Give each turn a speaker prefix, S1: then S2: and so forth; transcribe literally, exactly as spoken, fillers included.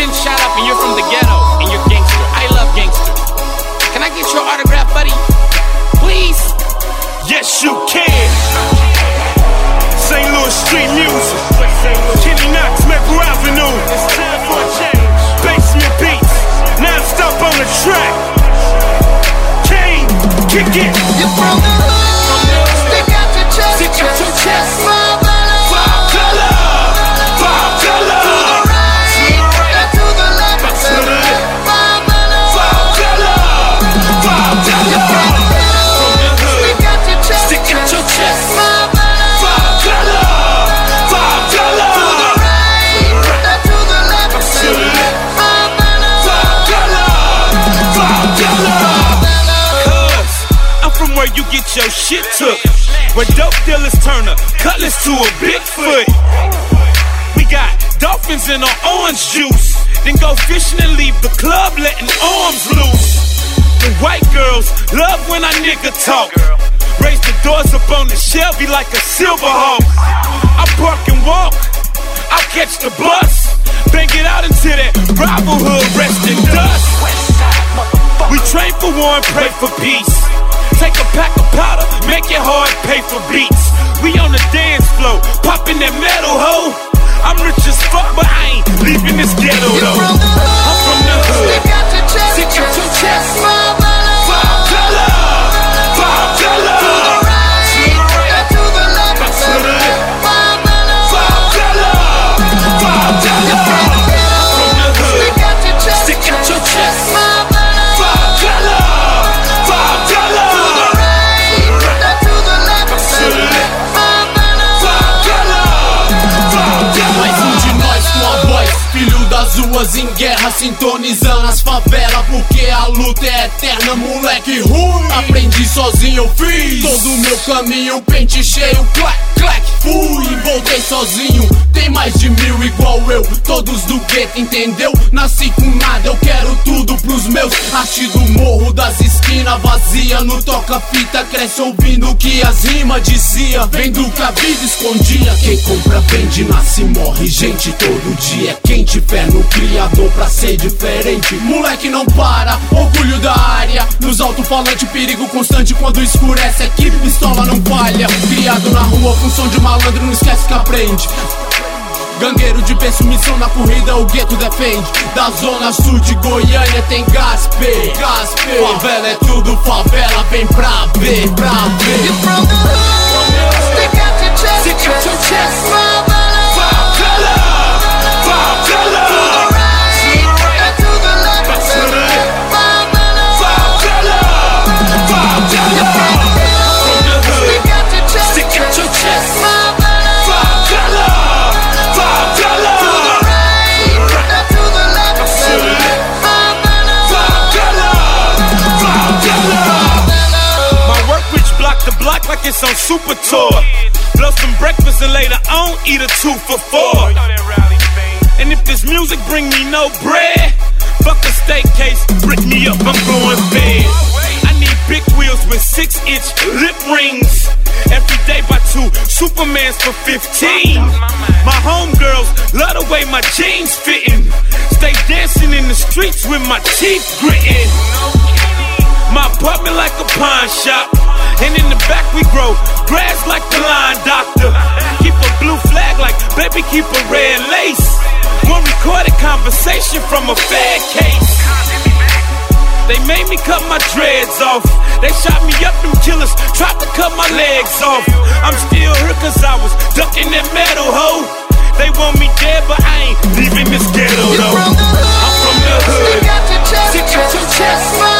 S1: been shot up and you're from the ghetto and you're gangster. I love gangster. Can I get your autograph, buddy? Please?
S2: Yes, you can. Saint Louis street music. Kenny Knox, Maple Avenue. It's time for a change. Basement beats, non-stop on the track. Kane, kick it.
S3: You're from the hood. Stick out your chest.
S1: Stick out your chest.
S3: Five dollars.
S2: Five dollar. Five dollar.
S3: To the right. And to the left.
S2: To the left.
S3: Five dollars.
S2: Five dollar. Five dollar.
S3: From the hood. Stick out your chest.
S1: Stick out your chest.
S3: Five dollars.
S2: Five dollar. Five dollar.
S3: To the right. And to the left.
S2: To the left.
S3: Five dollars.
S2: Five dollar. Five dollar. Cuz I'm from where you get your shit took. Where dope dealers turn a cutlass to a Bigfoot. We got dolphins in our orange juice. Then go fishing and leave the club letting arms loose. The white girls love when I nigga talk. Raise the doors up on the Shelby like a silver hawk. I park and walk, I'll catch the bus. Then get out into that rivalhood, rest in dust. We train for war and pray for peace. Take a pack of powder, make it hard, pay for beats. We on the dance floor, popping that metal, ho. I'm rich as fuck, but I ain't leaving this ghetto, though.
S3: From the hood.
S2: I'm from the hood.
S3: Stick out your chest.
S1: Stick out your chest.
S3: Five dollars.
S2: Five dollar. Five dollar.
S3: To the right. And to the left.
S2: To the left.
S3: Five dollars.
S2: Five dollar. Five dollar. From the hood.
S3: Stick out your chest.
S1: Stick out your chest.
S3: Five dollars.
S2: Five dollar. Five dollar.
S3: To the right. And to the left.
S2: To the left.
S3: Five dollars.
S2: Five dollar. Five dollar.
S4: Mais um de nós com a voz, filho das ruas em guerra, sintonizando as favelas, porque a luta é eterna, moleque ruim. Aprendi sozinho, eu fiz todo o meu caminho, pente cheio, clac, clac, fui e voltei sozinho. Tem mais de mil igual eu, todos do gueto, entendeu? Nasci com nada, eu quero tudo pros meus. Arte do morro das esquinas vazia, no toca-fita cresce ouvindo o que as rimas dizia. Vem do que a vida escondia, quem compra vende, nasce morre gente todo dia. É quente, fé no criador pra ser diferente. Moleque não para, orgulho da área. Nos alto-falantes, perigo constante quando escurece. Aqui pistola não falha. Criado na rua, função de malandro, não esquece que aprende. Gangueiro de berço, missão na corrida, o gueto defende. Da zona sul de Goiânia tem Gaspe, Gaspe. Favela é tudo, favela vem pra ver, pra ver.
S3: You're from the hood. Stick out your chest.
S1: Stick out your chest.
S3: Five dollars.
S2: Five dollar. Five dollar.
S3: To the right. And to the left.
S2: To the left.
S3: Five dollars.
S2: Five dollar. Five dollar. From the hood.
S3: Stick out your chest.
S1: Stick out your chest.
S3: Five dollars.
S2: Five dollar. Five dollar.
S3: To the right. And to the left.
S2: To the left.
S3: Five dollars.
S2: Five dollar. Five dollar. My work rich block the block like it's on Super Tour. Blow some breakfast and later on eat a two for four. And if this music bring me no bread, fuck a steak case, brick me up, I'm going big. I need big wheels with six inch lip rings. Every day by two Supermans for fifteen. My homegirls love the way my jeans fitting. Stay dancing in the streets with my teeth gritting. My apartment like a pawn shop, and in the back we grow grass like the line doctor. Keep a blue flag like baby, keep a red lace. One recorded conversation from a fad case. They made me cut my dreads off. They shot me up, them killers tried to cut my legs off. I'm still here cause I was ducking that metal, ho. They want me dead, but I ain't leaving this ghetto, though. I'm from the hood.
S3: Stick out your chest.
S1: Stick out your chest.